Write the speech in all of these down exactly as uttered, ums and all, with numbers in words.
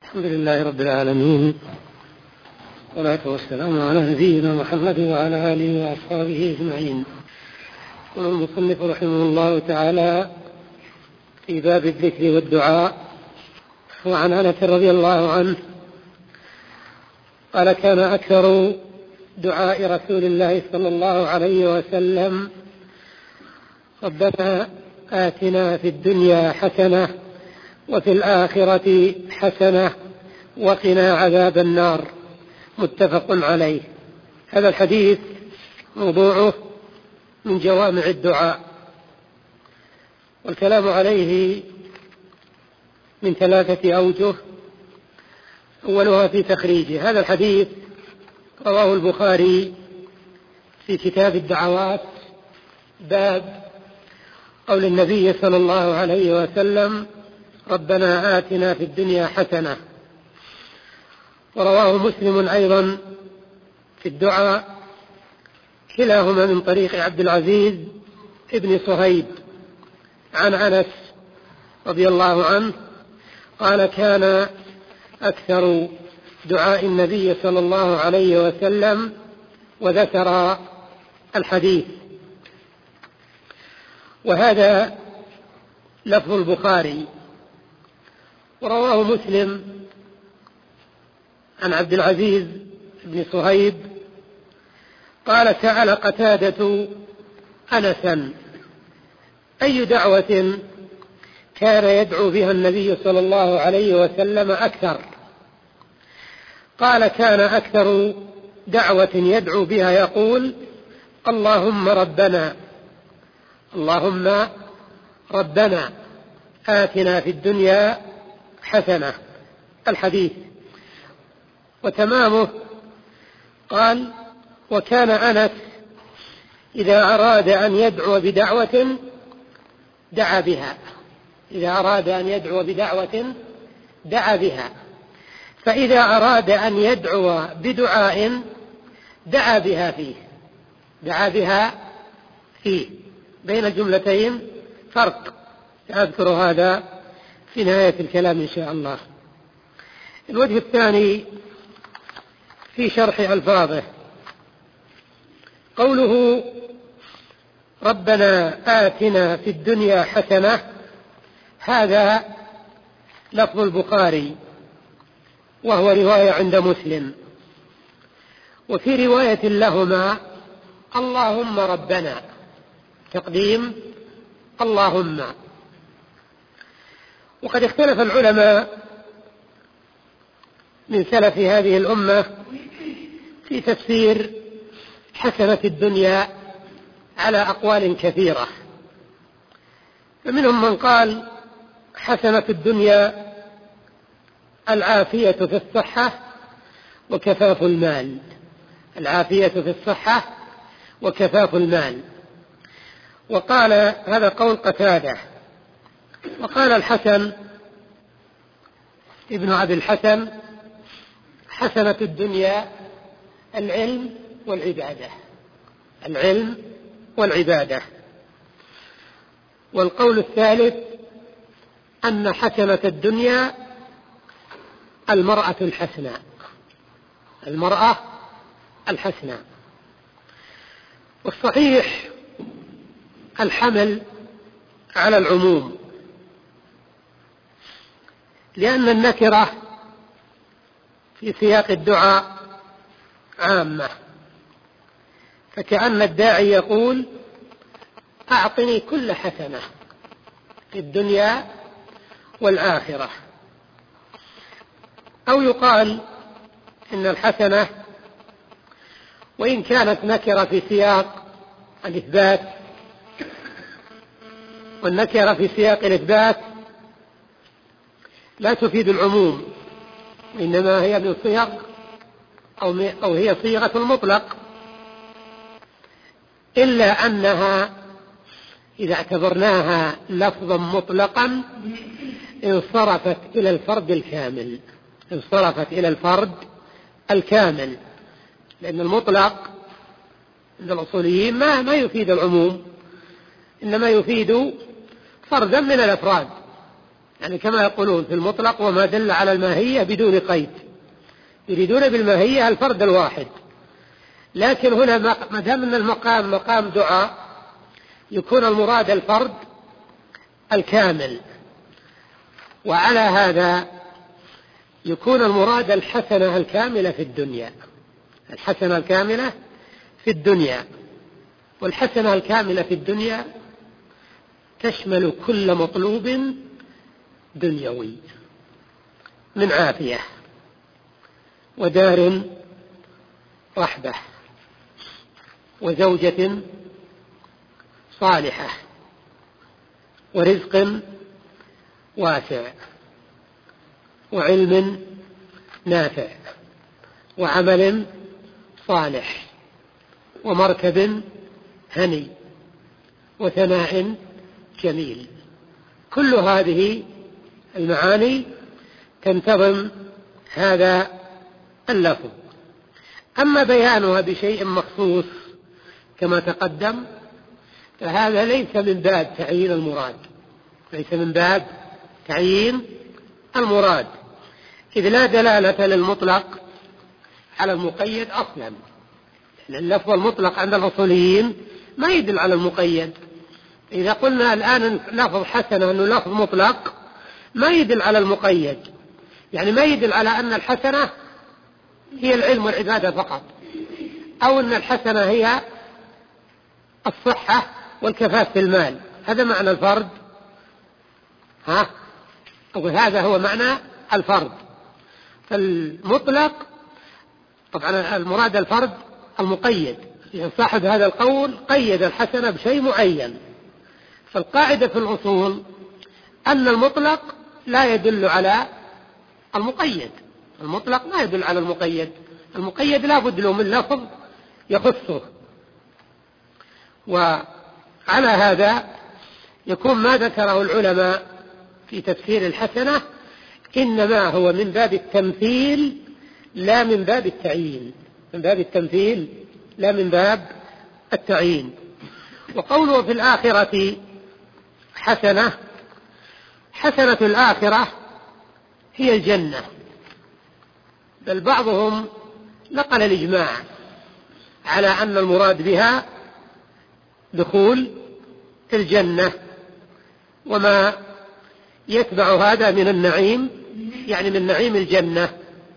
الحمد لله رب العالمين، والصلاة والسلام على نبينا محمد وعلى آله وأصحابه أجمعين. قال المصنف رحمه الله تعالى في باب الذكر والدعاء. وعن أنس رضي الله عنه قال: كان أكثر دعاء رسول الله صلى الله عليه وسلم: ربنا آتنا في الدنيا حسنة وفي الآخرة حسنة وقنا عذاب النار. متفق عليه. هذا الحديث موضوعه من جوامع الدعاء، والكلام عليه من ثلاثة أوجه. أولها في تخريجه. هذا الحديث رواه البخاري في كتاب الدعوات، باب قول النبي صلى الله عليه وسلم: ربنا آتنا في الدنيا حسنة. ورواه مسلم أيضا في الدعاء، كلاهما من طريق عبد العزيز ابن صهيب عن أنس رضي الله عنه قال: كان أكثر دعاء النبي صلى الله عليه وسلم، وذكر الحديث. وهذا لفظ البخاري. ورواه مسلم عن عبد العزيز بن صهيب قال: سأل قتادة أنسا: أي دعوة كان يدعو بها النبي صلى الله عليه وسلم أكثر؟ قال: كان أكثر دعوة يدعو بها يقول: اللهم ربنا اللهم ربنا آتنا في الدنيا حسنة. الحديث. وتمامه قال: وكان أنس إذا أراد أن يدعو بدعوة دعا بها إذا أراد أن يدعو بدعوة دعا بها فإذا أراد أن يدعو بدعاء دعا بها فيه دعا بها فيه بين الجملتين فرق، سأذكر هذا في نهاية الكلام إن شاء الله. الوجه الثاني في شرح ألفاظه. قوله ربنا آتنا في الدنيا حسنة، هذا لفظ البخاري، وهو رواية عند مسلم. وفي رواية لهما اللهم ربنا، تقديم اللهم. وقد اختلف العلماء من سلف هذه الأمة في تفسير حسنة الدنيا على أقوال كثيرة. فمنهم من قال: حسنة الدنيا العافية في الصحة وكفاف المال العافية في الصحة وكفاف المال. وقال هذا قول قتادة. وقال الحسن ابن أبي الحسن: حسنة الدنيا العلم والعبادة العلم والعبادة. والقول الثالث أن حسنة الدنيا المرأة الحسنى المرأة الحسنى. والصحيح الحمل على العموم، لأن النكرة في سياق الدعاء عامة، فكأن الداعي يقول: أعطني كل حسنة في الدنيا والآخرة. أو يقال إن الحسنة وإن كانت نكرة في سياق الإثبات، والنكرة في سياق الإثبات لا تفيد العموم، إنما هي من صيغ أو هي صيغة المطلق، إلا أنها إذا اعتبرناها لفظا مطلقا انصرفت إلى الفرد الكامل انصرفت إلى الفرد الكامل لأن المطلق عند الأصوليين ما ما يفيد العموم، إنما يفيد فردا من الأفراد. يعني كما يقولون في المطلق وما دل على الماهية بدون قيد، يريدون بالماهية الفرد الواحد. لكن هنا ما دام أن المقام مقام دعاء يكون المراد الفرد الكامل، وعلى هذا يكون المراد الحسنة الكاملة في الدنيا، الحسنة الكاملة في الدنيا. والحسنة الكاملة في الدنيا تشمل كل مطلوب دنيوي من عافية ودار رحبة وزوجة صالحة ورزق واسع وعلم نافع وعمل صالح ومركب هني وثناء جميل. كل هذه المعاني تنتظم هذا اللفظ. أما بيانها بشيء مخصوص كما تقدم فهذا ليس من باب تعيين المراد، ليس من باب تعيين المراد، إذ لا دلالة للمطلق على المقيد أصلا. اللفظ المطلق عند الأصوليين ما يدل على المقيد. إذا قلنا الآن لفظ حسنة أنه لفظ مطلق ما يدل على المقيد، يعني ما يدل على أن الحسنة هي العلم والعبادة فقط، أو أن الحسنة هي الصحة والكفاف في المال. هذا معنى الفرد، ها؟ أو هذا هو معنى الفرد. فالمطلق طبعا المراد الفرد المقيد، يعني صاحب هذا القول قيد الحسنة بشيء معين. فالقاعدة في الأصول أن المطلق لا يدل على المقيد، المطلق لا يدل على المقيد، المقيد لا بد له من لفظ يخصه. وعلى هذا يكون ما ذكره العلماء في تفسير الحسنة إنما هو من باب التمثيل لا من باب التعيين، من باب التمثيل لا من باب التعيين. وقوله في الآخرة حسنة، حسنة الآخرة هي الجنة، بل بعضهم نقل الإجماع على أن المراد بها دخول الجنة وما يتبع هذا من النعيم، يعني من نعيم الجنة،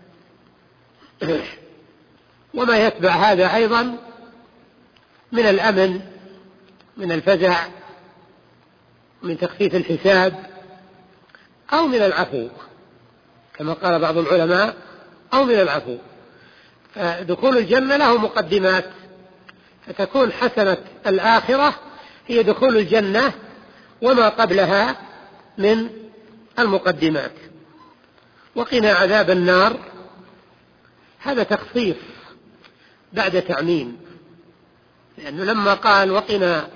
وما يتبع هذا أيضا من الأمن، من الفزع، من تخفيف الحساب، أو من العفو كما قال بعض العلماء، أو من العفو. فدخول الجنة له مقدمات، فتكون حسنة الآخرة هي دخول الجنة وما قبلها من المقدمات. وقنا عذاب النار هذا تخصيص بعد تعميم، لأنه لما قال وقنا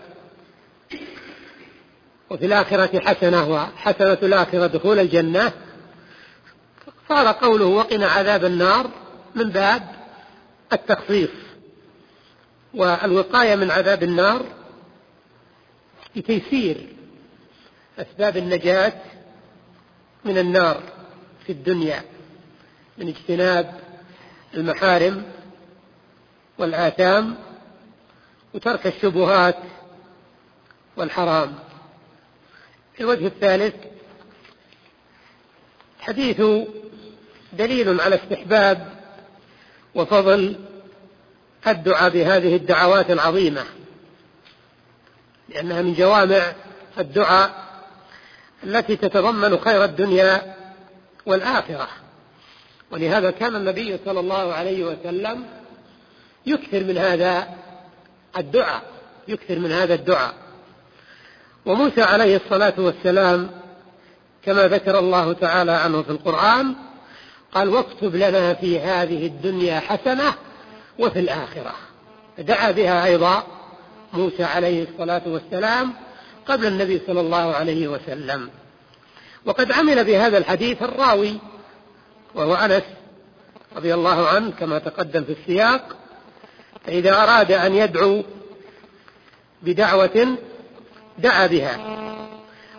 وفي الآخرة حسنة وحسنة الآخرة دخول الجنة، صار قوله وقنا عذاب النار من باب التخصيص والوقاية من عذاب النار لتيسير أسباب النجاة من النار في الدنيا من اجتناب المحارم والآثام وترك الشبهات والحرام. الوجه الثالث حديث دليل على استحباب وفضل الدعاء بهذه الدعوات العظيمة، لأنها من جوامع الدعاء التي تتضمن خير الدنيا والآخرة. ولهذا كان النبي صلى الله عليه وسلم يكثر من هذا الدعاء، يكثر من هذا الدعاء. وموسى عليه الصلاة والسلام كما ذكر الله تعالى عنه في القرآن قال واكتب لنا في هذه الدنيا حسنة وفي الآخرة، دعا بها أيضا موسى عليه الصلاة والسلام قبل النبي صلى الله عليه وسلم. وقد عمل بهذا الحديث الراوي وهو أنس رضي الله عنه كما تقدم في السياق، فإذا أراد أن يدعو بدعوة دعا بها،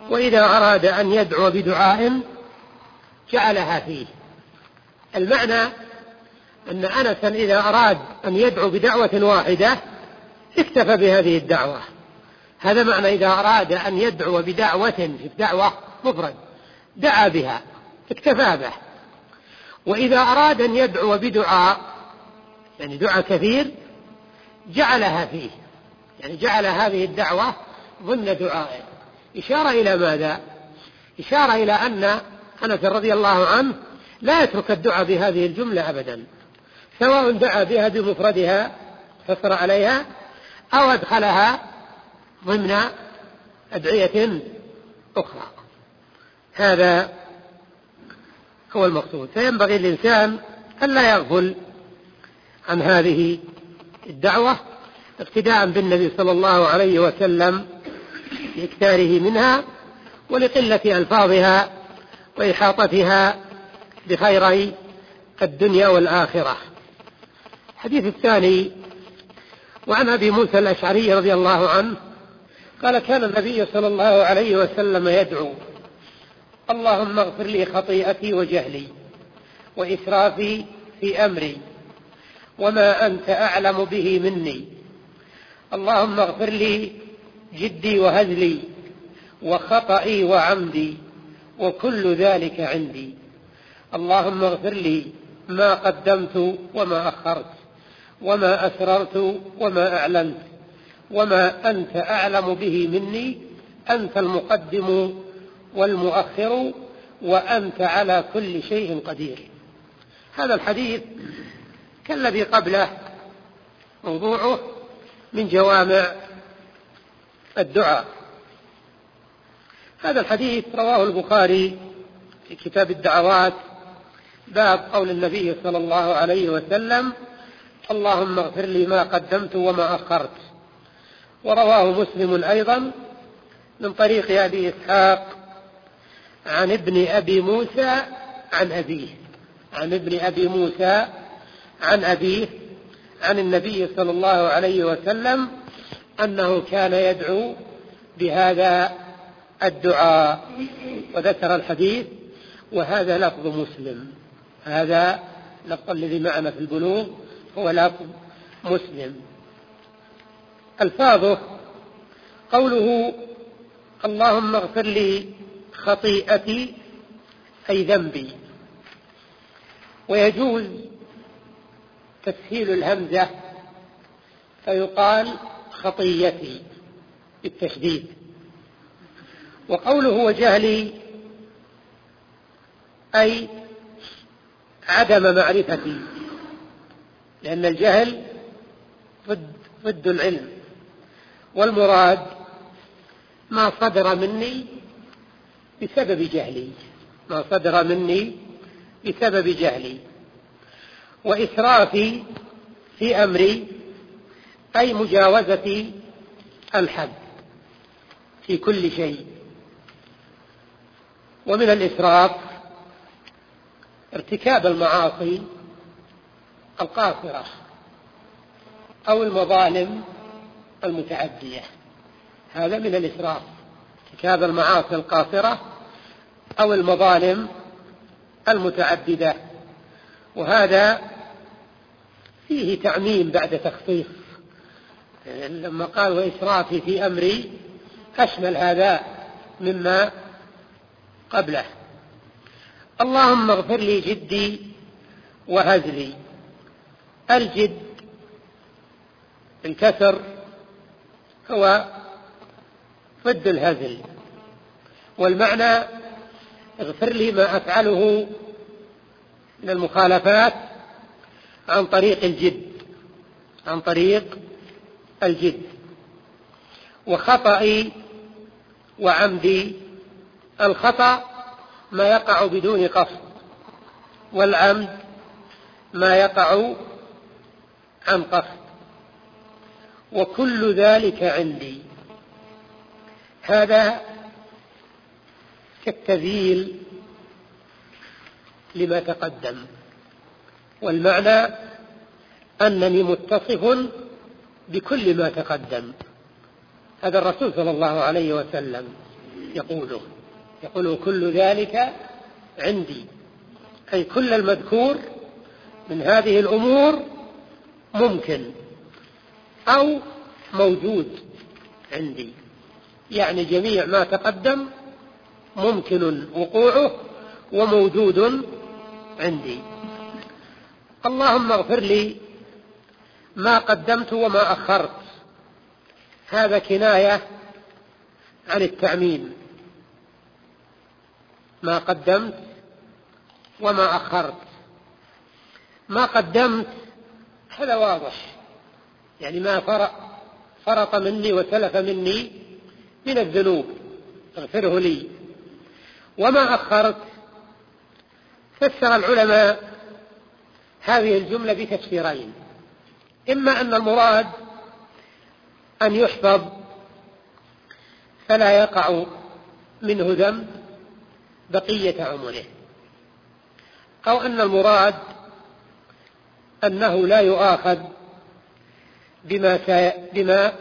وإذا أراد أن يدعو بدعاء جعلها فيه. المعنى أن أنسا إذا أراد أن يدعو بدعوة واحدة اكتفى بهذه الدعوة. هذا معنى إذا أراد أن يدعو بدعوة في الدعوة مفرد دعا بها اكتفى به. وإذا أراد أن يدعو بدعاء يعني دعاء كثير جعلها فيه، يعني جعل هذه الدعوة ضمن دعائه. إشارة إلى ماذا؟ إشارة إلى أن أنس رضي الله عنه لا يترك الدعاء بهذه الجملة أبدا، سواء دعا بها بمفردها فسر عليها أو أدخلها ضمن أدعية أخرى. هذا هو المقصود. فينبغي الإنسان أن لا يغفل عن هذه الدعوة اقتداء بالنبي صلى الله عليه وسلم لإكثاره منها ولقلة ألفاظها وإحاطتها بخيري الدنيا والآخرة. الحديث الثاني وعن أبي موسى الأشعري رضي الله عنه قال كان النبي صلى الله عليه وسلم يدعو اللهم اغفر لي خطيئتي وجهلي وإسرافي في أمري وما أنت أعلم به مني، اللهم اغفر لي جدي وهزلي وخطئي وعمدي وكل ذلك عندي، اللهم اغفر لي ما قدمت وما أخرت وما أسررت وما أعلنت وما أنت أعلم به مني، أنت المقدم والمؤخر وأنت على كل شيء قدير. هذا الحديث كالذي قبله موضوعه من جوامع الدعاء. هذا الحديث رواه البخاري في كتاب الدعوات باب قول النبي صلى الله عليه وسلم اللهم اغفر لي ما قدمت وما أخرت، ورواه مسلم أيضا من طريق أبي إسحاق عن ابن أبي موسى عن أبيه عن ابن أبي موسى عن أبيه عن النبي صلى الله عليه وسلم أنه كان يدعو بهذا الدعاء، وذكر الحديث وهذا لفظ مسلم. هذا لفظ الذي معنا في البلوغ هو لفظ مسلم. ألفاظه قوله اللهم اغفر لي خطيئتي أي ذنبي، ويجوز تسهيل الهمزة فيقال خطيتي بالتشديد. وقوله وجهلي أي عدم معرفتي، لأن الجهل ضد ضد العلم، والمراد ما صدر مني بسبب جهلي ما صدر مني بسبب جهلي. وإسرافي في أمري أي مجاوزة الحد في كل شيء. ومن الإسراف ارتكاب المعاصي القاصرة أو المظالم المتعدية، هذا من الإسراف، ارتكاب المعاصي القاصرة أو المظالم المتعددة. وهذا فيه تعميم بعد تخصيص، لما قال وإسرافي في أمري أشمل هذا مما قبله. اللهم اغفر لي جدي وهزلي. الجد الكسر هو ضد الهزل، والمعنى اغفر لي ما أفعله من المخالفات عن طريق الجد عن طريق الجد. وخطئي وعمدي، الخطأ ما يقع بدون قصد، والعمد ما يقع عن قصد، وكل ذلك عندي. هذا كالتذييل لما تقدم، والمعنى أنني متصف بكل ما تقدم. هذا الرسول صلى الله عليه وسلم يقوله يقول كل ذلك عندي، أي كل المذكور من هذه الأمور ممكن أو موجود عندي، يعني جميع ما تقدم ممكن وقوعه وموجود عندي. اللهم اغفر لي ما قدمت وما أخرت، هذا كناية عن التعميم، ما قدمت وما أخرت. ما قدمت هذا واضح، يعني ما فرط مني وسلف مني من الذنوب اغفره لي. وما أخرت فسر العلماء هذه الجملة بتفسيرين: إما أن المراد أن يحفظ فلا يقع منه ذنب بقية عمره، أو أن المراد أنه لا يؤاخذ بما, سي... بما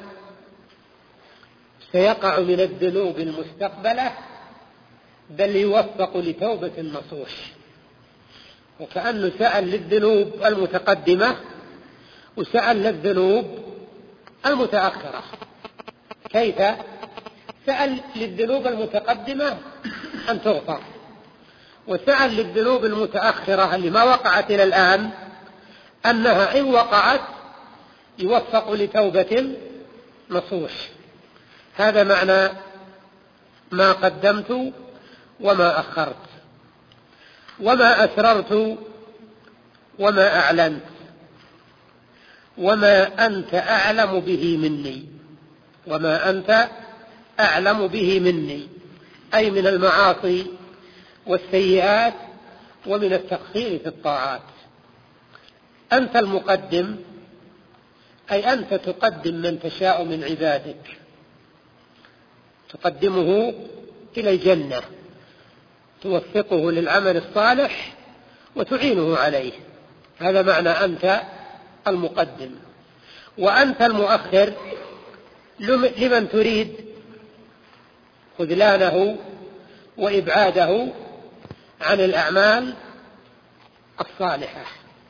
سيقع من الذنوب المستقبلة، بل يوفق لتوبة النصوح. وكأنه سأل للذنوب المتقدمة وسأل للذنوب المتأخرة. كيف؟ سأل للذنوب المتقدمة أن تغفر، وسأل للذنوب المتأخرة اللي ما وقعت إلى الآن أنها إن وقعت يوفق لتوبة نصوح. هذا معنى ما قدمت وما أخرت، وما أسررت وما أعلنت، وما أنت أعلم به مني. وما أنت أعلم به مني أي من المعاصي والسيئات ومن التقصير في الطاعات. أنت المقدم، أي أنت تقدم من تشاء من عبادك، تقدمه إلى الجنة، توفقه للعمل الصالح وتعينه عليه. هذا معنى أنت المقدم. وأنت المؤخر لمن تريد خذلانه وإبعاده عن الأعمال الصالحة.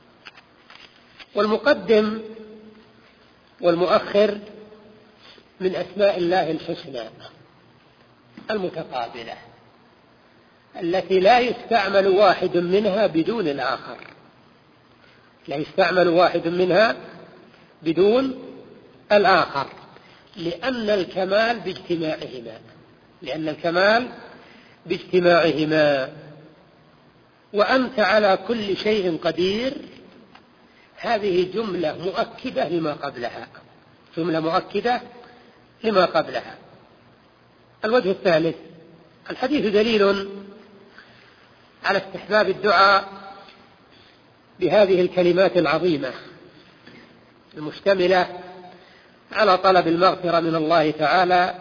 والمقدم والمؤخر من أسماء الله الحسنى المتقابلة التي لا يستعمل واحد منها بدون الآخر، لا يستعمل واحد منها بدون الآخر، لأن الكمال باجتماعهما، لأن الكمال باجتماعهما. وأنت على كل شيء قدير، هذه جملة مؤكدة لما قبلها، جملة مؤكدة لما قبلها. الوجه الثالث: الحديث دليل على استحباب الدعاء بهذه الكلمات العظيمة المشتملة على طلب المغفرة من الله تعالى،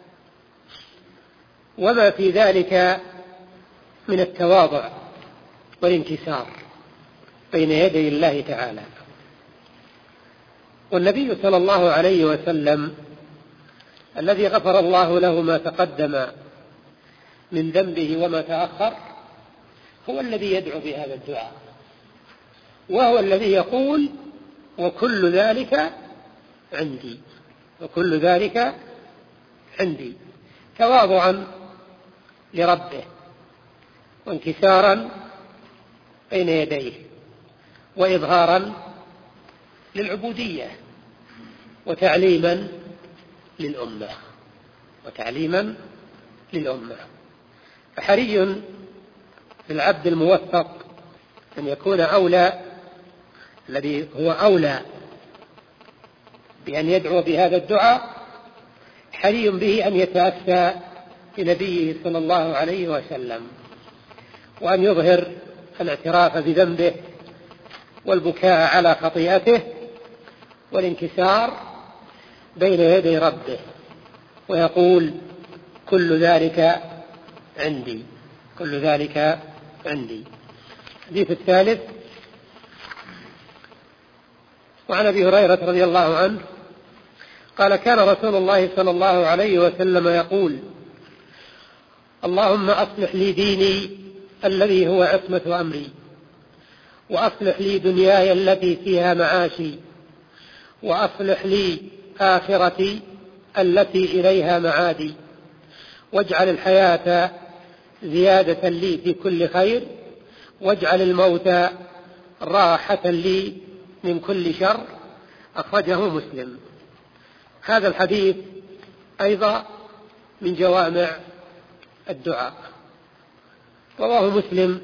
وما في ذلك من التواضع والانكسار بين يدي الله تعالى. والنبي صلى الله عليه وسلم الذي غفر الله له ما تقدم من ذنبه وما تأخر هو الذي يدعو بهذا الدعاء، وهو الذي يقول: وكل ذلك عندي، وكل ذلك عندي، تواضعا لربه وانكسارا بين يديه وإظهارا للعبودية وتعليما للأمة وتعليما للأمة. فحري بالعبد الموفق أن يكون أولى، الذي هو أولى بأن يدعو بهذا الدعاء، حري به أن يتأسى بنبيه صلى الله عليه وسلم، وأن يظهر الاعتراف بذنبه والبكاء على خطيئته والانكسار بين يدي ربه، ويقول: كل ذلك عندي، كل ذلك عندي. الحديث الثالث: وعن أبي هريرة رضي الله عنه قال: كان رسول الله صلى الله عليه وسلم يقول: اللهم أصلح لي ديني الذي هو عصمة أمري، وأصلح لي دنياي التي فيها معاشي، وأصلح لي آخرتي التي إليها معادي، واجعل الحياة زيادة لي في كل خير، واجعل الموت راحة لي من كل شر. أخرجه مسلم. هذا الحديث أيضا من جوامع الدعاء، رواه مسلم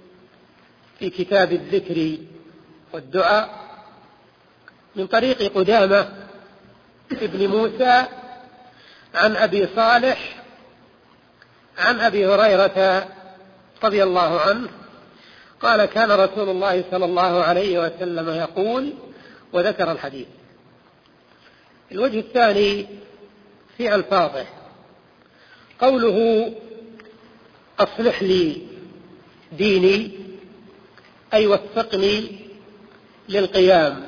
في كتاب الذكر والدعاء من طريق قدامة ابن موسى عن أبي صالح عن أبي هريرة رضي الله عنه قال: كان رسول الله صلى الله عليه وسلم يقول، وذكر الحديث. الوجه الثاني في ألفاظه، قوله أصلح لي ديني أي وفقني للقيام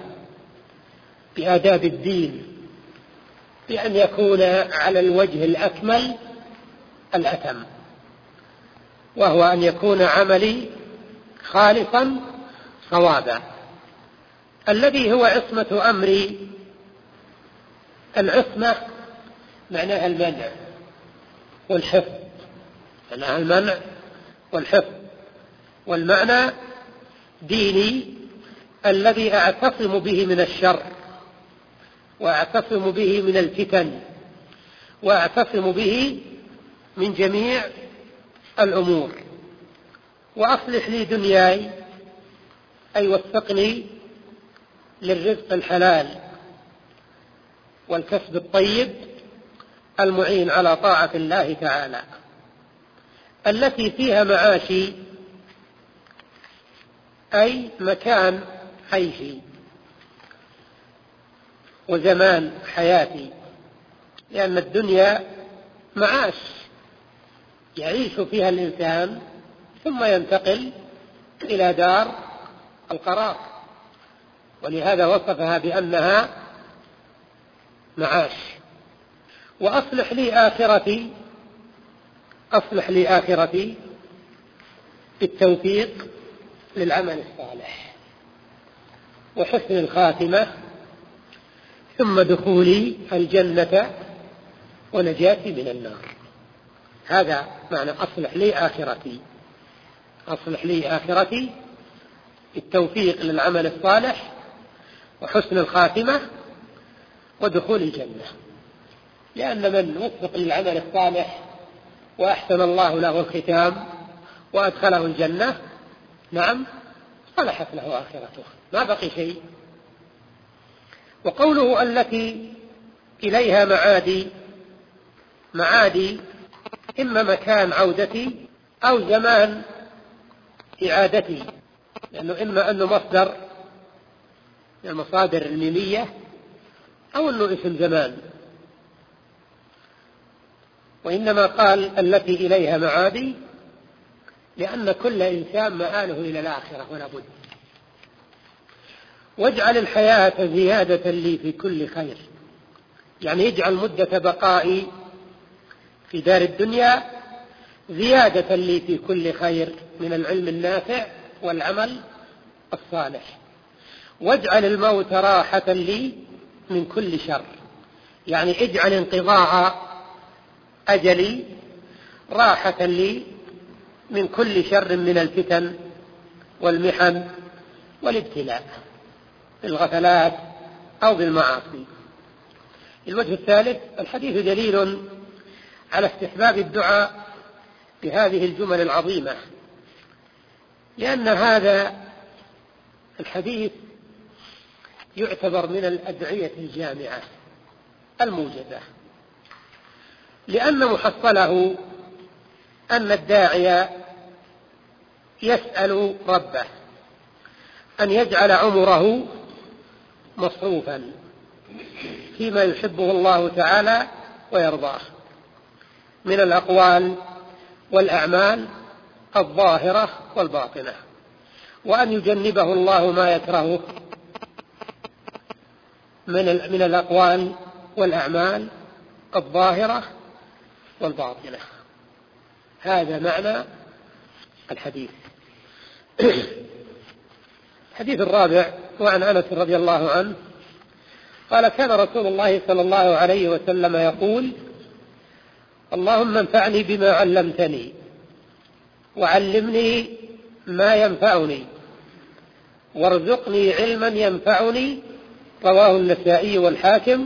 بآداب الدين بأن يكون على الوجه الأكمل الأتم، وهو أن يكون عملي خالصا صوابا. الذي هو عصمة أمري، العصمة معناها المنع والحفظ، معناها المنع والحفظ، والمعنى ديني الذي أعتصم به من الشر، وأعتصم به من الفتن، وأعتصم به من جميع الأمور. وأصلح لي دنياي أي وفقني للرزق الحلال والكسب الطيب المعين على طاعة الله تعالى، التي فيها معاشي أي مكان عيشي وزمان حياتي، لأن الدنيا معاش يعيش فيها الإنسان ثم ينتقل إلى دار القرار، ولهذا وصفها بأنها معاش. وأصلح لي آخرتي، أصلح لي آخرتي بالتوفيق للعمل الصالح وحسن الخاتمة، ثم دخولي الجنة ونجاتي من النار. هذا معنى أصلح لي آخرتي، أصلح لي آخرتي بالتوفيق للعمل الصالح وحسن الخاتمة ودخول الجنة، لأن من وفق للعمل الصالح وأحسن الله له الختام وأدخله الجنة، نعم، صلحت له آخرته، ما بقي شيء. وقوله التي إليها معادي، معادي إما مكان عودتي أو زمان إعادتي، لأنه إما أنه مصدر من المصادر الميمية أو أنه اسم زمان، وإنما قال التي إليها معادي لأن كل إنسان مآله إلى الآخرة ولا بد. واجعل الحياة زيادة لي في كل خير، يعني يجعل مدة بقائي في دار الدنيا زيادة لي في كل خير من العلم النافع والعمل الصالح. واجعل الموت راحة لي من كل شر، يعني اجعل انقضاء أجلي راحة لي من كل شر من الفتن والمحن والابتلاء بالغفلات أو بالمعاصي. الوجه الثالث، الحديث دليل على استحباب الدعاء بهذه الجمل العظيمة، لأن هذا الحديث يعتبر من الأدعية الجامعة الموجزة، لأن محصله أن الداعي يسأل ربه أن يجعل عمره مصروفا فيما يحبه الله تعالى ويرضاه من الأقوال والأعمال الظاهرة والباطنة، وأن يجنبه الله ما يكرهه من من الأقوال والأعمال الظاهرة والباطنة. هذا معنى الحديث. الحديث الرابع وعن أنس رضي الله عنه قال: كان رسول الله صلى الله عليه وسلم يقول: اللهم انفعني بما علمتني وعلمني ما ينفعني وارزقني علما ينفعني. رواه النسائي والحاكم.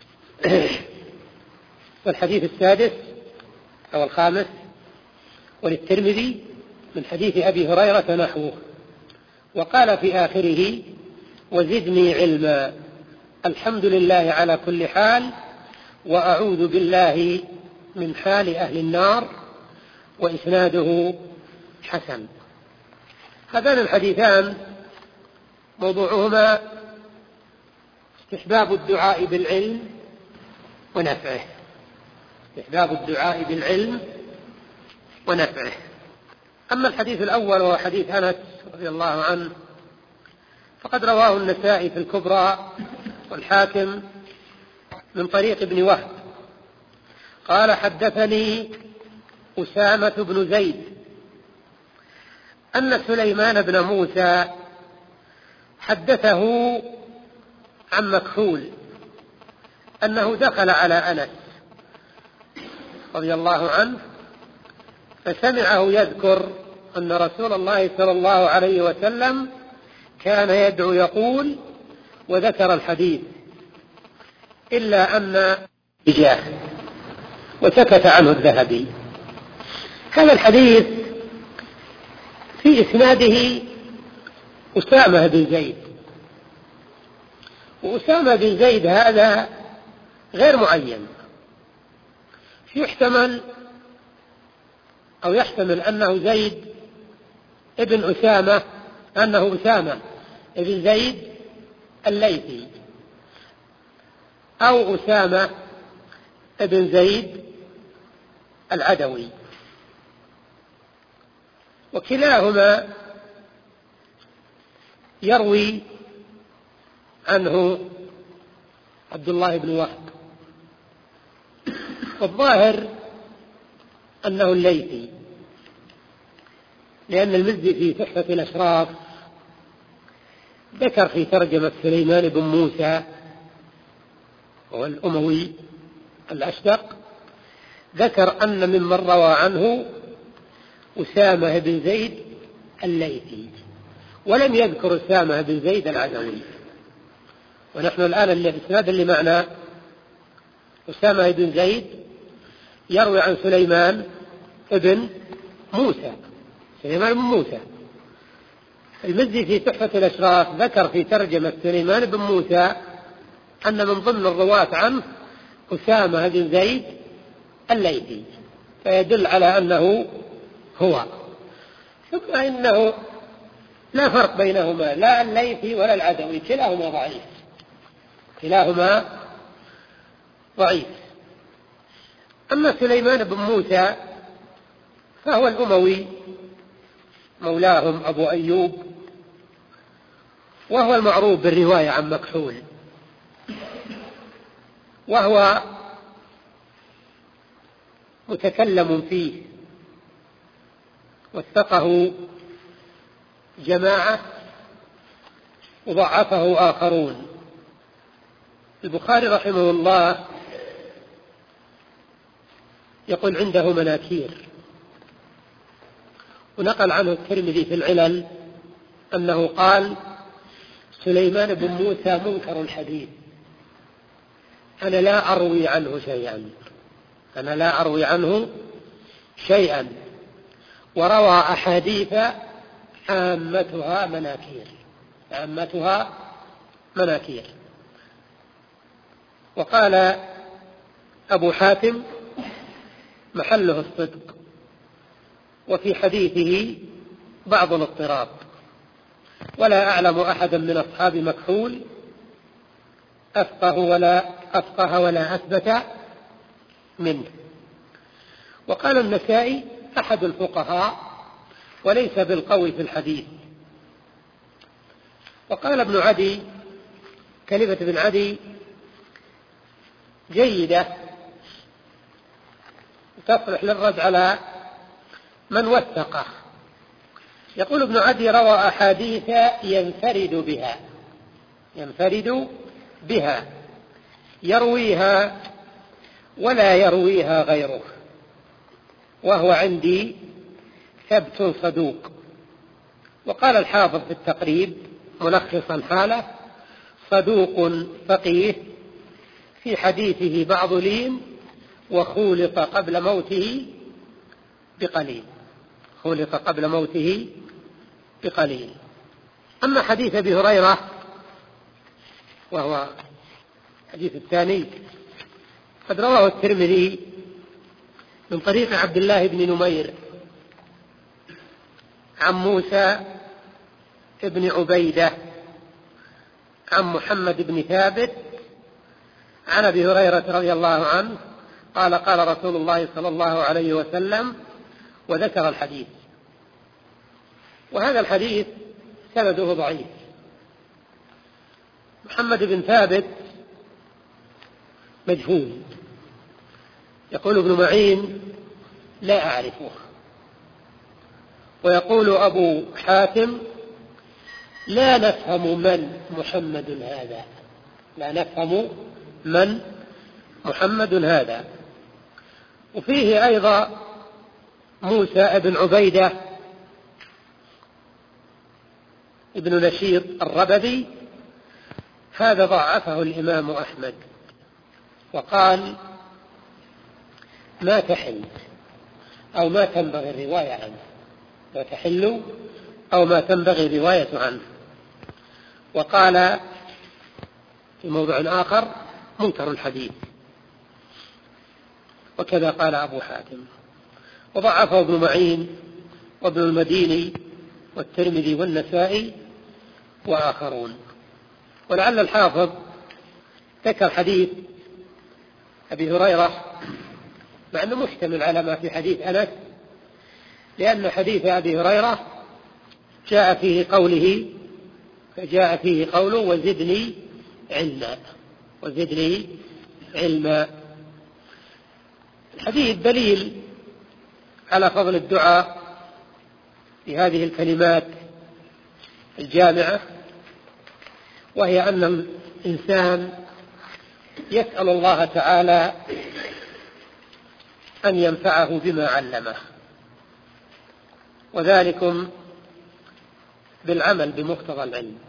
والحديث السادس أو الخامس وللترمذي من حديث أبي هريرة نحوه. وقال في آخره: وزدني علما. الحمد لله على كل حال، وأعوذ بالله من حال أهل النار. وإسناده حسن. هذان الحديثان موضوعهما استحباب الدعاء بالعلم ونفعه. استحباب الدعاء بالعلم ونفعه. أما الحديث الأول وهو حديث أنس رضي الله عنه فقد رواه النسائي في الكبرى والحاكم من طريق ابن وهب قال: حدثني أسامة بن زيد أن سليمان بن موسى حدثه عن مكحول أنه دخل على أنس رضي الله عنه فسمعه يذكر أن رسول الله صلى الله عليه وسلم كان يدعو يقول، وذكر الحديث إلا أن إجاه، وسكت عنه الذهبي. هذا الحديث في إسناده أسامة بن زيد، وأسامة بن زيد هذا غير معين، يحتمل أو يحتمل أنه زيد ابن أسامة أنه أسامة ابن زيد الليثي أو أسامة ابن زيد العدوي، وكلاهما يروي عنه عبد الله بن وهب، والظاهر أنه الليثي، لأن المزي في تحفة الأشراف ذكر في ترجمة سليمان بن موسى وهو الأموي الأشدق، ذكر أن ممن روى عنه أسامة بن زيد الليثي، ولم يذكر أسامة بن زيد العدوي. ونحن الآن الإسناد اللي معنا أسامة بن زيد يروي عن سليمان بن موسى سليمان بن موسى. المزي في تحفة الأشراف ذكر في ترجمة سليمان بن موسى أن من ضمن الرواة عنه أسامة بن زيد الليثي، فيدل على أنه هو. ثم إنه لا فرق بينهما، لا الليثي ولا العدوي، كلاهما ضعيف كلاهما ضعيف. أما سليمان بن موسى فهو الأموي مولاهم أبو أيوب، وهو المعروف بالرواية عن مكحول، وهو متكلم فيه، وثقه جماعة وضعفه آخرون. البخاري رحمه الله يقول عنده مناكير، ونقل عنه الترمذي في العلل أنه قال: سليمان بن موسى منكر الحديث، أنا لا أروي عنه شيئا أنا لا أروي عنه شيئا وروى أحاديث عامتها مناكير عامتها مناكير. وقال أبو حاتم: محله الصدق، وفي حديثه بعض الاضطراب، ولا أعلم أحدا من أصحاب مكحول أفقه ولا أفقه ولا أثبت منه. وقال النسائي: أحد الفقهاء وليس بالقوي في الحديث. وقال ابن عدي: كلمة ابن عدي جيدة تصلح للرد على من وثقه. يقول ابن عدي: روى أحاديث ينفرد بها ينفرد بها يرويها ولا يرويها غيره، وهو عندي ثبت صدوق. وقال الحافظ في التقريب ملخصا حاله: صدوق فقيه في حديثه بعض لين، وخولط قبل موته بقليل خولط قبل موته بقليل. أما حديث أبي هريرة وهو الحديث الثاني قد رواه الترمذي من طريق عبد الله بن نمير عن موسى بن عبيدة عن محمد بن ثابت عن أبي هريرة رضي الله عنه قال: قال رسول الله صلى الله عليه وسلم، وذكر الحديث. وهذا الحديث سنده ضعيف. محمد بن ثابت مجهول. يقول ابن معين: لا أعرفه. ويقول أبو حاتم: لا نفهم من محمد هذا لا نفهم من محمد هذا. وفيه أيضا موسى بن عبيدة ابن نشيط الربذي، هذا ضعفه الإمام أحمد وقال: ما تحل أو ما تنبغي الرواية عنه لا تحل أو ما تنبغي الرواية عنه. وقال في موضع آخر: منكر الحديث. وكذا قال أبو حاتم. وضعفه ابن معين وابن المديني والترمذي والنسائي وآخرون. ولعل الحافظ ذكر حديث أبي هريرة مع أنه محتمل على ما في حديث أنس، لأن حديث أبي هريرة جاء فيه قوله فجاء فيه قوله: وزدني علما وزدني علما. الحديث دليل على فضل الدعاء بهذه الكلمات الجامعة، وهي أن الإنسان يسأل الله تعالى أن ينفعه بما علمه، وذلكم بالعمل بمقتضى العلم،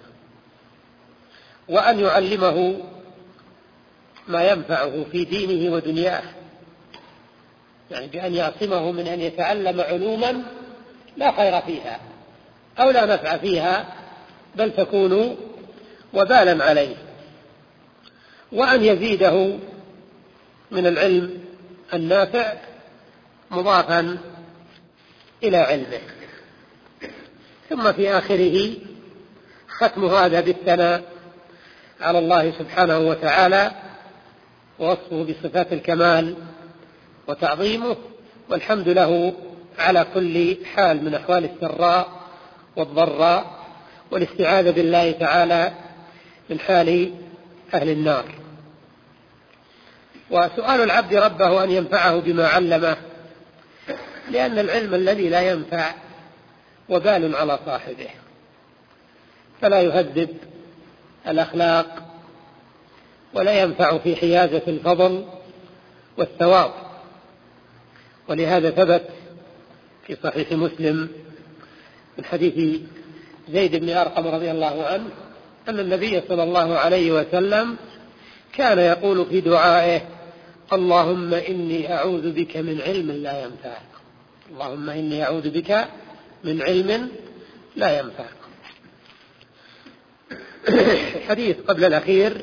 وأن يعلمه ما ينفعه في دينه ودنياه، يعني بأن يعصمه من أن يتعلم علوما لا خير فيها أو لا نفع فيها بل تكون وبالا عليه، وأن يزيده من العلم النافع مضافا إلى علمه. ثم في آخره ختم هذا بالثناء على الله سبحانه وتعالى ووصفه بصفات الكمال وتعظيمه، والحمد له على كل حال من أحوال السراء والضراء، والاستعاذة بالله تعالى من حال أهل النار. وسؤال العبد ربه أن ينفعه بما علمه، لأن العلم الذي لا ينفع وبال على صاحبه، فلا يهذب الأخلاق ولا ينفع في حيازة الفضل والثواب. ولهذا ثبت في صحيح مسلم من حديث زيد بن أرقم رضي الله عنه أن النبي صلى الله عليه وسلم كان يقول في دعائه: اللهم إني أعوذ بك من علم لا ينفع اللهم إني أعوذ بك من علم لا ينفع. الحديث قبل الأخير: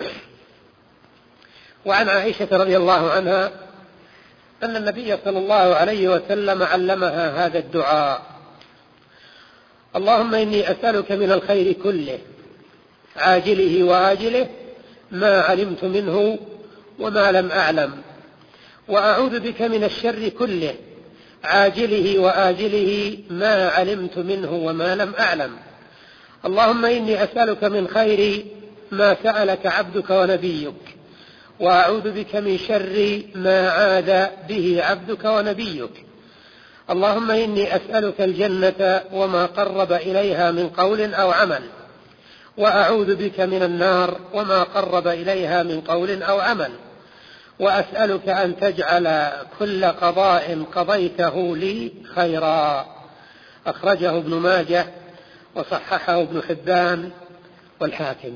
وعن عائشة رضي الله عنها أن النبي صلى الله عليه وسلم علمها هذا الدعاء: اللهم إني أسألك من الخير كله عاجله وآجله ما علمت منه وما لم أعلم، وأعوذ بك من الشر كله عاجله وآجله ما علمت منه وما لم أعلم. اللهم إني أسألك من خير ما سألك عبدك ونبيك، وأعوذ بك من شر ما عاد به عبدك ونبيك. اللهم إني أسألك الجنة وما قرب إليها من قول أو عمل، وأعوذ بك من النار وما قرب إليها من قول أو عمل، وأسألك أن تجعل كل قضاء قضيته لي خيرا. أخرجه ابن ماجه وصححه ابن حبان والحاكم.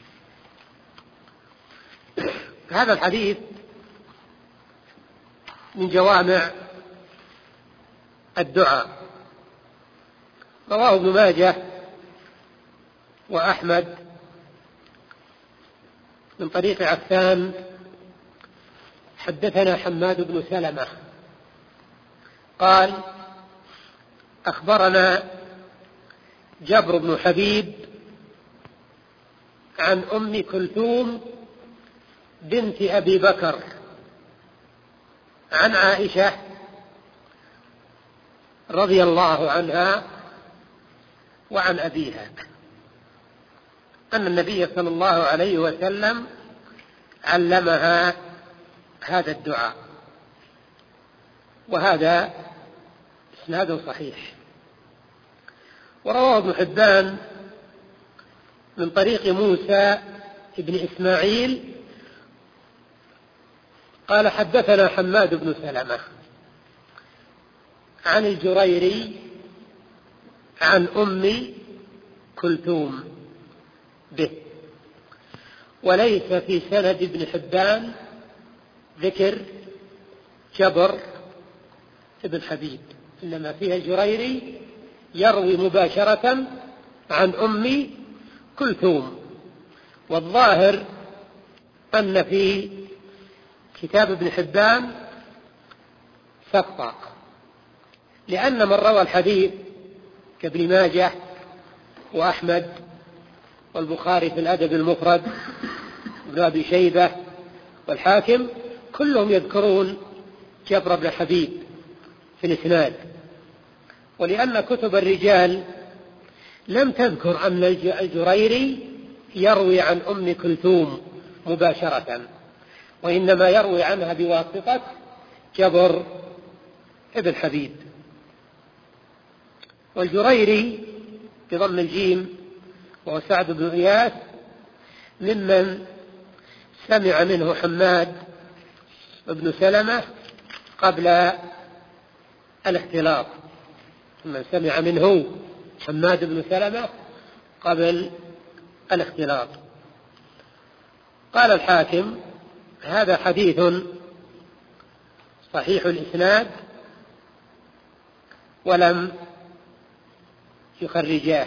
هذا الحديث من جوامع الدعاء، رواه ابن ماجه وأحمد من طريق عفان. حدثنا حماد بن سلمة قال أخبرنا جبر بن حبيب عن أم كلثوم بنت أبي بكر عن عائشة رضي الله عنها وعن أبيها أن النبي صلى الله عليه وسلم علمها هذا الدعاء، وهذا إسناد صحيح. ورواه ابن حبان من طريق موسى بن إسماعيل قال حدثنا حماد بن سلمة عن الجريري عن أم كلثوم به، وليس في سند ابن حبان ذكر جبر ابن حبيب، إنما فيها الجريري يروي مباشرة عن أم كلثوم. والظاهر أن في كتاب ابن حبان سقط، لأن من روى الحديث كابن ماجه وأحمد والبخاري في الأدب المفرد وابن أبي شيبة والحاكم كلهم يذكرون جبر بن حبيب في الإسناد، ولأن كتب الرجال لم تذكر أن الجريري يروي عن أم كلثوم مباشرة، وإنما يروي عنها بواسطة جبر ابن حبيب. والجريري بضم الجيم وهو سعد بن إياس ممن سمع منه حماد بن سلمة قبل الاختلاط، من سمع منه حماد بن سلمة قبل الاختلاط. قال الحاكم هذا حديث صحيح الإسناد ولم يخرجاه.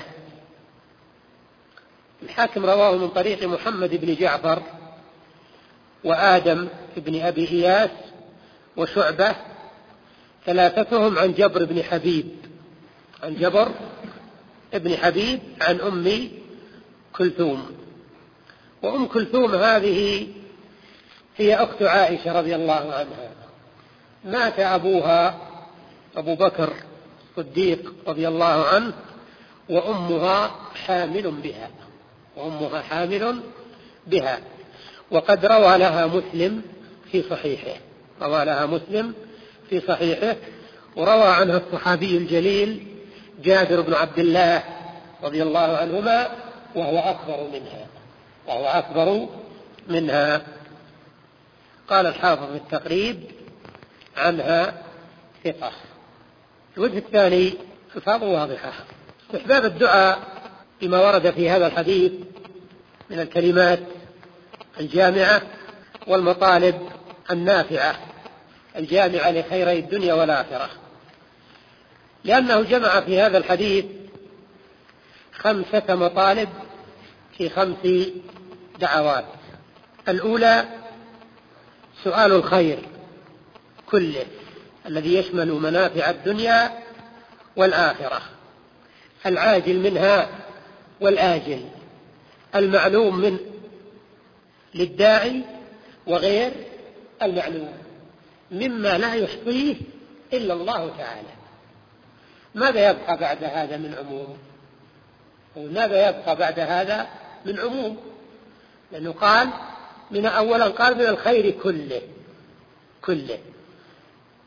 الحاكم رواه من طريق محمد بن جعفر وآدم بن أبي إياس وشعبة، ثلاثتهم عن جبر بن حبيب عن جبر بن حبيب عن أم كلثوم. وأم كلثوم هذه هي أخت عائشة رضي الله عنها، مات أبوها أبو بكر الصديق رضي الله عنه وأمها حامل بها وأمها حامل بها وقد روى لها مسلم في صحيحه روى لها مسلم في صحيحه وروى عنها الصحابي الجليل جابر بن عبد الله رضي الله عنهما وهو أكبر منها وهو أكبر منها. قال الحافظ في التقريب عنها ثقة. الوجه الثاني الفاظ واضحة، استحباب الدعاء بما ورد في هذا الحديث من الكلمات الجامعة والمطالب النافعة الجامعة لخيري الدنيا والآخرة، لأنه جمع في هذا الحديث خمسة مطالب في خمس دعوات. الأولى سؤال الخير كله الذي يشمل منافع الدنيا والآخرة، العاجل منها والآجل، المعلوم من للداعي وغير المعلوم، مما لا يحصيه إلا الله تعالى. ماذا يبقى بعد هذا من عموم؟ وماذا يبقى بعد هذا من عموم؟ لأنه قال من أولا قال من الخير كله كله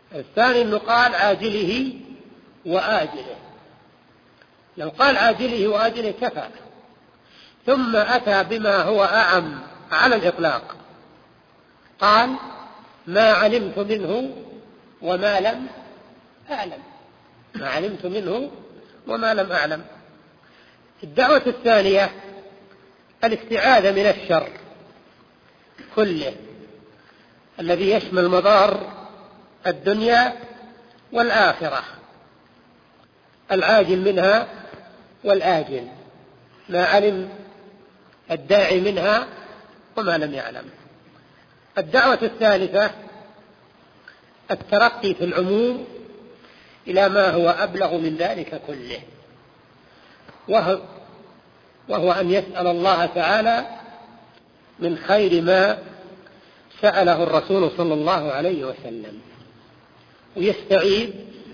الثاني أنه قال عاجله وآجله، لو قال عاجله وآجله كفى، ثم أتى بما هو أعم على الإطلاق، قال ما علمت منه وما لم أعلم، ما علمت منه وما لم أعلم. الدعوة الثانية الاستعاذة من الشر كله الذي يشمل مضار الدنيا والآخرة، العاجل منها والآجل، ما علم الداعي منها وما لم يعلم. الدعوة الثالثة الترقي في العموم إلى ما هو أبلغ من ذلك كله، وهو, وهو أن يسأل الله تعالى من خير ما سأله الرسول صلى الله عليه وسلم، ويستعيذ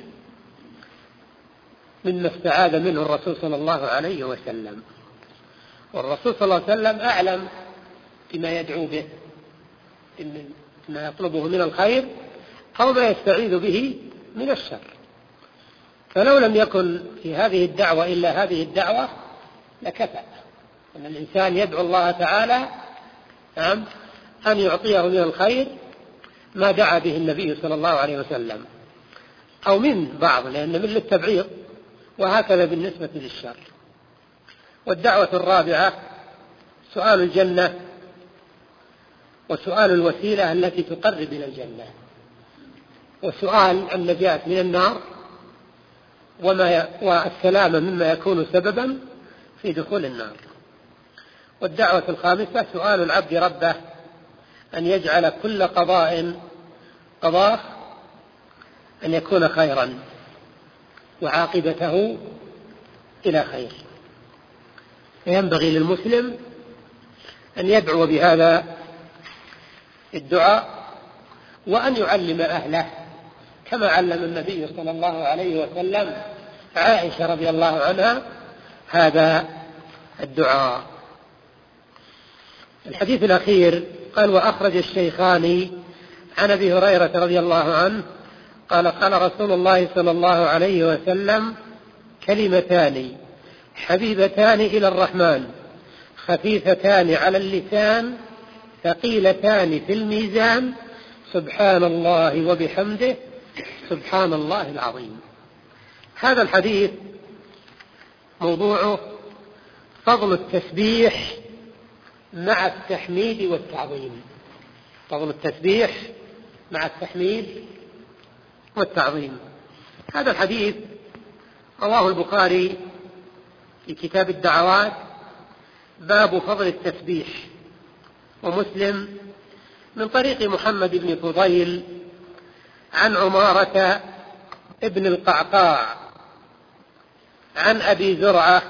مما استعاذ منه الرسول صلى الله عليه وسلم، والرسول صلى الله عليه وسلم أعلم بما يدعو به، ما يطلبه من الخير أو ما يستعيذ به من الشر. فلو لم يكن في هذه الدعوة إلا هذه الدعوة لكفى أن الإنسان يدعو الله تعالى نعم أن يعطيه من الخير ما دعا به النبي صلى الله عليه وسلم، أو من بعض، لأن من للتبعيض، وهكذا بالنسبة للشر. والدعوة الرابعة سؤال الجنة وسؤال الوسيلة التي تقرب إلى الجنة، وسؤال النجاة من النار وما والسلامة مما يكون سببا في دخول النار. والدعوة الخامسة سؤال العبد ربه أن يجعل كل قضاء قضاه أن يكون خيرا وعاقبته إلى خير. فينبغي للمسلم أن يدعو بهذا الدعاء وأن يعلم أهله كما علم النبي صلى الله عليه وسلم عائشة رضي الله عنها هذا الدعاء. الحديث الأخير قال وأخرج الشيخان عن أبي هريرة رضي الله عنه قال قال رسول الله صلى الله عليه وسلم كلمتان حبيبتان إلى الرحمن خفيفتان على اللسان ثقيلتان في الميزان سبحان الله وبحمده سبحان الله العظيم. هذا الحديث موضوعه فضل التسبيح مع التحميد والتعظيم، فضل التسبيح مع التحميد والتعظيم. هذا الحديث رواه البخاري في كتاب الدعوات باب فضل التسبيح، ومسلم من طريق محمد بن فضيل عن عمارة ابن القعقاع عن أبي زرعة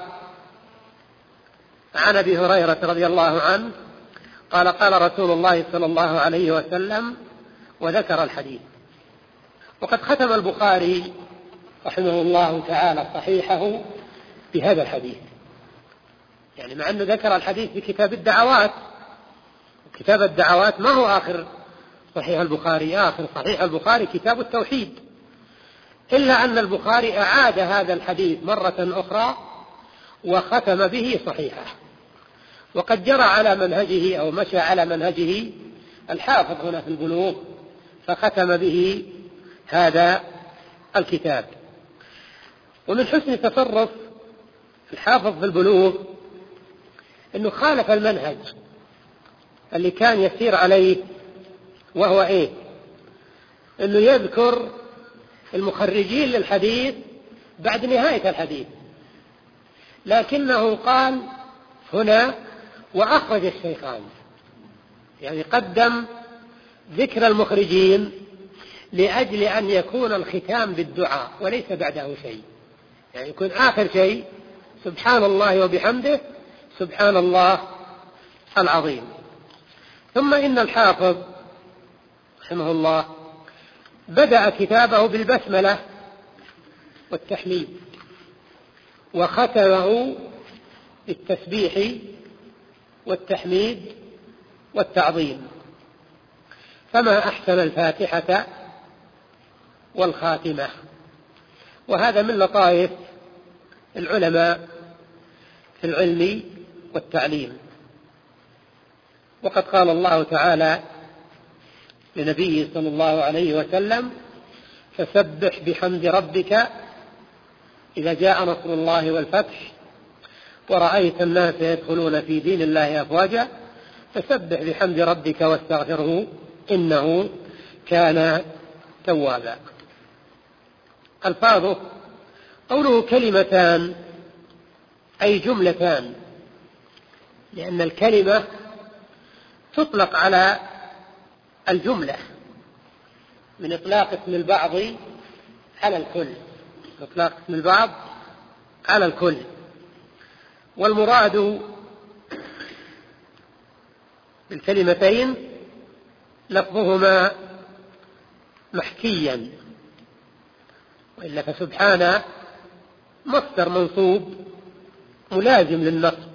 عن أبي هريرة رضي الله عنه قال قال رسول الله صلى الله عليه وسلم وذكر الحديث. وقد ختم البخاري رحمه الله تعالى صحيحه بهذا الحديث، يعني مع أنه ذكر الحديث في كتاب الدعوات، كتاب الدعوات ما هو آخر صحيح البخاري، آخر صحيح البخاري كتاب التوحيد، إلا أن البخاري أعاد هذا الحديث مرة أخرى وختم به صحيحه. وقد جرى على منهجه أو مشى على منهجه الحافظ هنا في البلوغ فختم به هذا الكتاب. ومن حسن تصرف الحافظ في البلوغ أنه خالف المنهج اللي كان يسير عليه، وهو إيه؟ أنه يذكر المخرجين للحديث بعد نهاية الحديث، لكنه قال هنا وأخرج الشيخان، يعني قدم ذكر المخرجين لأجل أن يكون الختام بالدعاء وليس بعده شيء، يعني يكون آخر شيء سبحان الله وبحمده سبحان الله العظيم. ثم إن الحافظ رحمه الله بدأ كتابه بالبسملة والتحميد وختمه بالتسبيح والتحميد والتعظيم، فما أحسن الفاتحة والخاتمة. وهذا من لطائف العلماء في العلم والتعليم. وقد قال الله تعالى لنبيه صلى الله عليه وسلم: فسبح بحمد ربك إذا جاء نصر الله والفتح ورأيت الناس يدخلون في دين الله أفواجا فسبح بحمد ربك واستغفره إنه كان توابا. ألفاظه: قوله كلمتان أي جملتان، لأن الكلمة تطلق على الجملة من إطلاق اسم البعض على الكل، إطلاق اسم البعض على الكل. والمراد بالكلمتين لفظهما محكيا، وإلا فسبحان مصدر منصوب ملازم للنصب،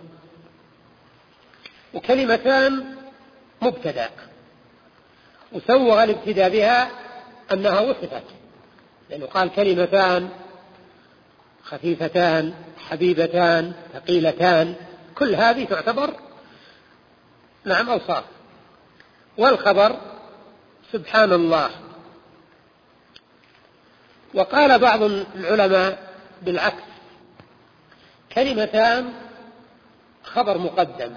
وكلمتان مبتدأ، وسوغ الابتداء بها أنها وصفت، لأنه قال كلمتان خفيفتان حبيبتان ثقيلتان، كل هذه تعتبر نعم أوصاف. والخبر سبحان الله. وقال بعض العلماء بالعكس: كلمتان خبر مقدم،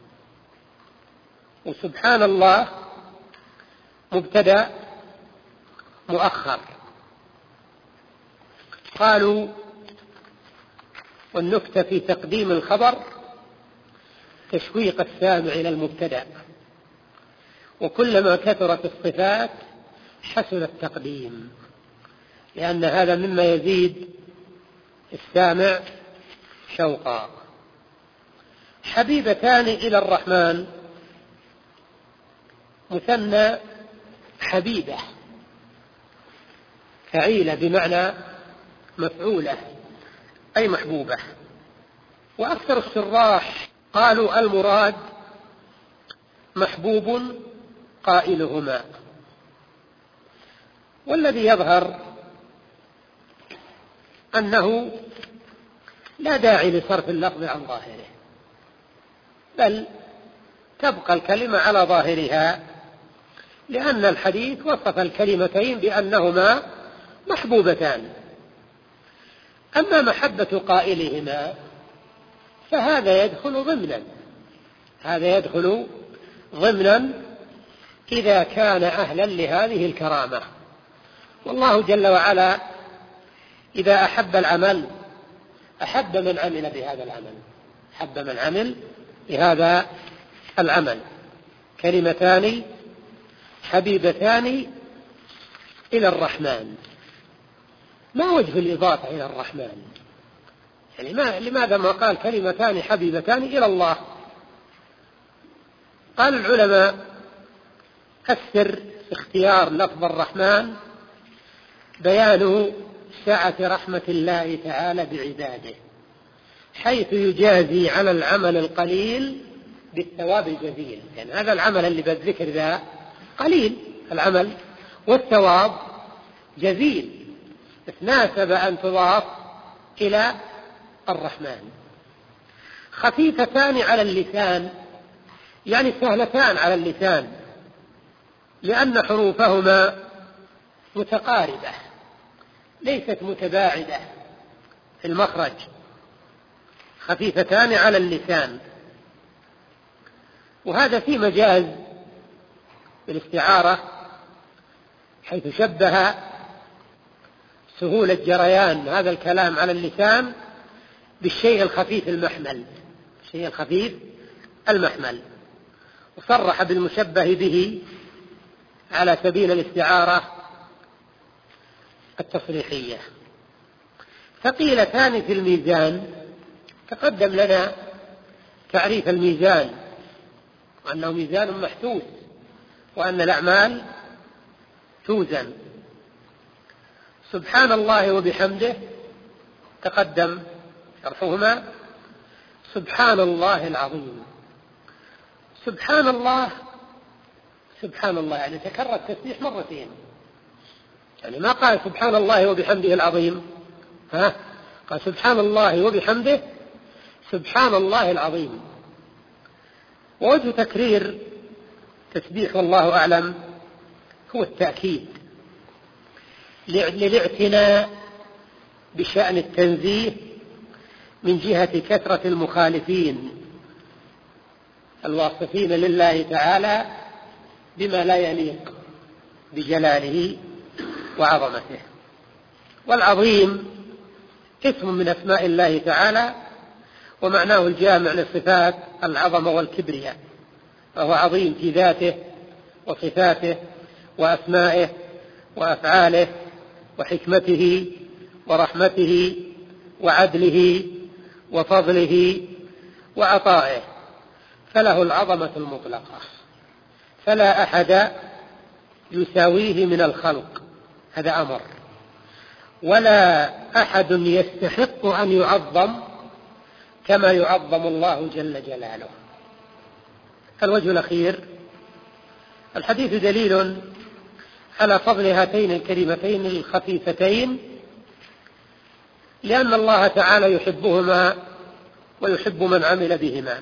وسبحان الله مبتدأ مؤخر. قالوا: والنكتة في تقديم الخبر تشويق السامع إلى المبتدأ، وكلما كثرت الصفات حسن التقديم، لأن هذا مما يزيد السامع شوقا. حبيبتان إلى الرحمن مثنى حبيبة، فعيلة بمعنى مفعولة أي محبوبة. وأكثر الشراح قالوا المراد محبوب قائلهما. والذي يظهر أنه لا داعي لصرف اللفظ عن ظاهره، بل تبقى الكلمة على ظاهرها، لأن الحديث وصف الكلمتين بأنهما محبوبتان. أما محبة قائلهما فهذا يدخل ضمنا، هذا يدخل ضمنا إذا كان أهلا لهذه الكرامة. والله جل وعلا إذا أحب العمل أحب من عمل بهذا العمل، أحب من عمل بهذا العمل. كلمتان حبيبتان إلى الرحمن. ما وجه الإضافة إلى الرحمن؟ يعني ما لماذا ما قال كلمتان حبيبتان إلى الله؟ قال العلماء: السر في اختيار لفظ الرحمن بيان سعة رحمة الله تعالى بعباده، حيث يجازي على العمل القليل بالثواب الجزيل. يعني هذا العمل اللي بالذكر ذا قليل العمل والثواب جزيل، ناسب أن تضاف إلى الرحمن. خفيفتان على اللسان يعني سهلتان على اللسان، لأن حروفهما متقاربة ليست متباعدة في المخرج. خفيفتان على اللسان، وهذا في مجاز بالاستعارة، حيث شبه سهولة جريان هذا الكلام على اللسان بالشيء الخفيف المحمل، الشيء الخفيف المحمل، وصرح بالمشبه به على سبيل الاستعارة التصريحية. ثقيلتان في الميزان، تقدم لنا تعريف الميزان، وأنه ميزان محسوس، وأن الأعمال توزن. سبحان الله وبحمده تقدم شرحهما. سبحان الله العظيم. سبحان الله، سبحان الله يعني تكرر التسبيح مرتين، يعني ما قال سبحان الله وبحمده العظيم، ها؟ قال سبحان الله وبحمده سبحان الله العظيم. ووجه تكرير تسبيح والله أعلم هو التأكيد للاعتناء بشأن التنزيه من جهة كثرة المخالفين الواصفين لله تعالى بما لا يليق بجلاله وعظمته. والعظيم اسم من أسماء الله تعالى، ومعناه الجامع لصفات العظمة والكبرياء، فهو عظيم في ذاته وصفاته وأسمائه وأفعاله وحكمته ورحمته وعدله وفضله وعطائه، فله العظمة المطلقة، فلا أحد يساويه من الخلق، هذا أمر، ولا أحد يستحق أن يعظم كما يعظم الله جل جلاله. الوجه الأخير الحديث دليل على فضل هاتين الكلمتين الخفيفتين، لأن الله تعالى يحبهما ويحب من عمل بهما،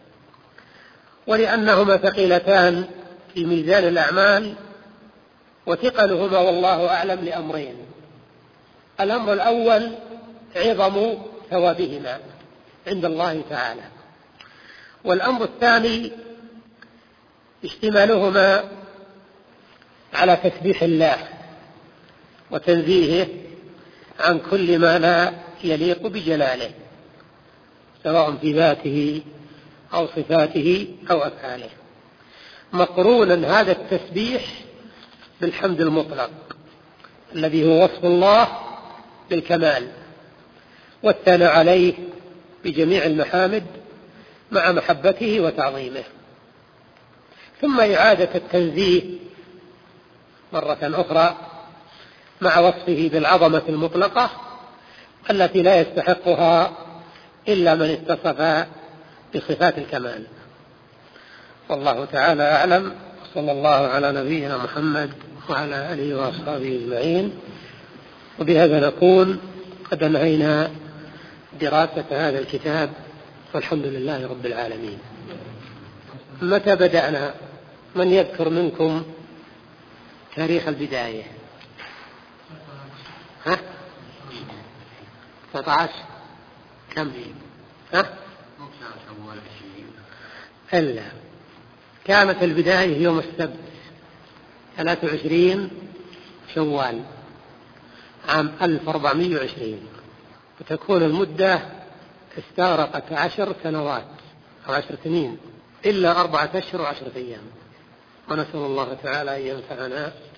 ولأنهما ثقيلتان في ميزان الأعمال، وثقلهما والله أعلم لأمرين: الأمر الأول عظم ثوابهما عند الله تعالى، والأمر الثاني اشتمالهما على تسبيح الله وتنزيهه عن كل ما لا يليق بجلاله، سواء في ذاته أو صفاته أو أفعاله، مقرونا هذا التسبيح بالحمد المطلق الذي هو وصف الله بالكمال، والثناء عليه بجميع المحامد مع محبته وتعظيمه، ثم إعادة التنزيه مرة أخرى مع وصفه بالعظمة المطلقة التي لا يستحقها إلا من اتصف بصفات الكمال. والله تعالى أعلم، صلى الله على نبينا محمد وعلى آله وأصحابه أجمعين. وبهذا نكون قد انهينا دراسة هذا الكتاب، والحمد لله رب العالمين. متى بدأنا؟ من يذكر منكم تاريخ البداية؟ ها؟ تسعة عشر كم؟ ها؟ إلا كانت البداية يوم السبت ثلاثة وعشرين شوال عام ألف وأربعمائة وعشرين، وتكون المدة استغرقت عشر سنوات أو عشر سنين إلا أربعة أشهر وعشرة أيام. ونسأل الله تعالى أن ينفعنا